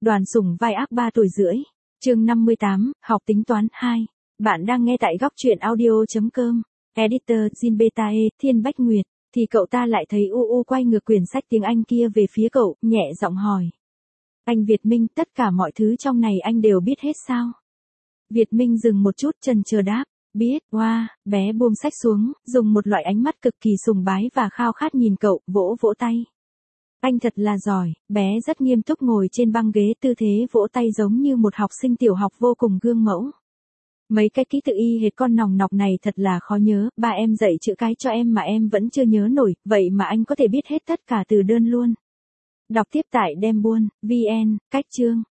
Đoàn Sủng vai ác 3 tuổi rưỡi. Chương 58, học tính toán 2. Bạn đang nghe tại góc truyện audio.com. Editor Jin Betae, Thiên Bách Nguyệt. Thì cậu ta lại thấy quay ngược quyển sách tiếng Anh kia về phía cậu, nhẹ giọng hỏi. Anh Việt Minh, tất cả mọi thứ trong này anh đều biết hết sao? Việt Minh dừng một chút chần chờ đáp. Biết, bé buông sách xuống, dùng một loại ánh mắt cực kỳ sùng bái và khao khát nhìn cậu, vỗ vỗ tay. Anh thật là giỏi, bé rất nghiêm túc ngồi trên băng ghế, tư thế vỗ tay giống như một học sinh tiểu học vô cùng gương mẫu. Mấy cái ký tự y hệt con nòng nọc này thật là khó nhớ, ba em dạy chữ cái cho em mà em vẫn chưa nhớ nổi, vậy mà anh có thể biết hết tất cả từ đơn luôn. Đọc tiếp tại Dembuôn, VN, cách chương.